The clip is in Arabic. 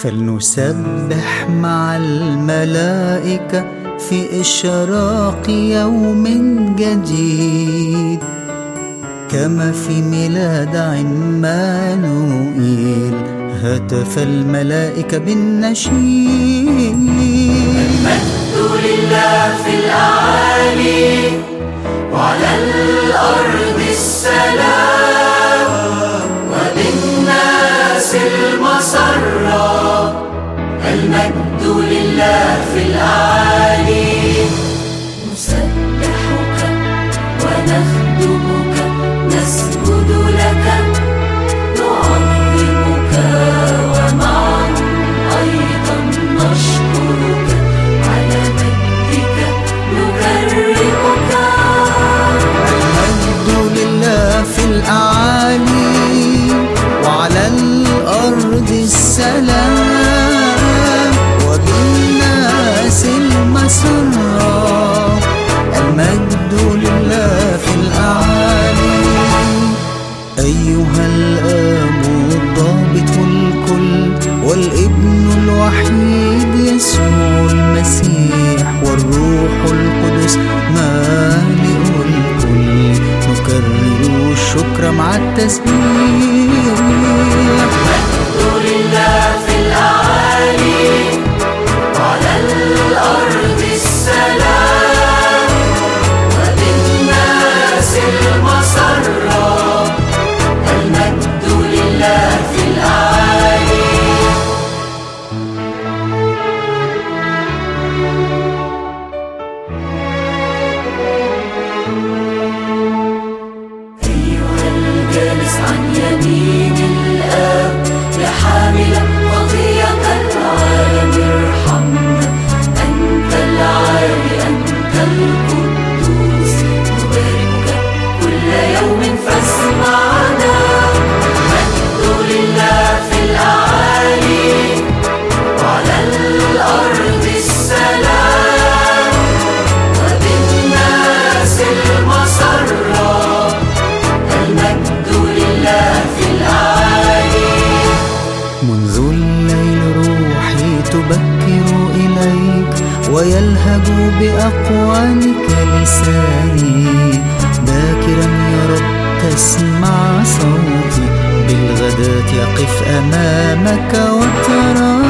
فلنسبح مع الملائكة في إشراق يوم جديد، كما في ميلاد عمانوئيل هتف الملائكة بالنشيد. المجد لله في الأعالي وعلى الأرض السلام، وبالناس المسرة. المجد لله في الأعالي. نسبحك ونخدمك، نسجد لك، نعظمك، ومعا أيضا نشكرك، على مجدك نكرمك. المجد لله في الأعالي وعلى الأرض السلام، وبالناس المسرة. المجد لله في الأعالي. أيها الآب الضابط الكل، والابن الوحيد يسوع المسيح، والروح القدس مالئ الكل، نكرر الشكر مع التسبيح. المجد لله في الأعالي وعلى الأرض السلام، وبالناس المسرة. المجد لله في الأعالي. أيها الجالس عن يمين الآب، يا حامل قضية العالم ارحمنا. أنت العالي، أنت القدوس، نباركك كل يوم فاسمعنا. المجد لله في الأعالي وعلى الأرض السلام، وبالناس المسرة. المجد لله في الأعالي. منذ الليل روحي تبكر إليك، ويلهج بأقوالك لساني. باكرا يا رب تسمع صوتي، بالغداة يقف أمامك وتراني.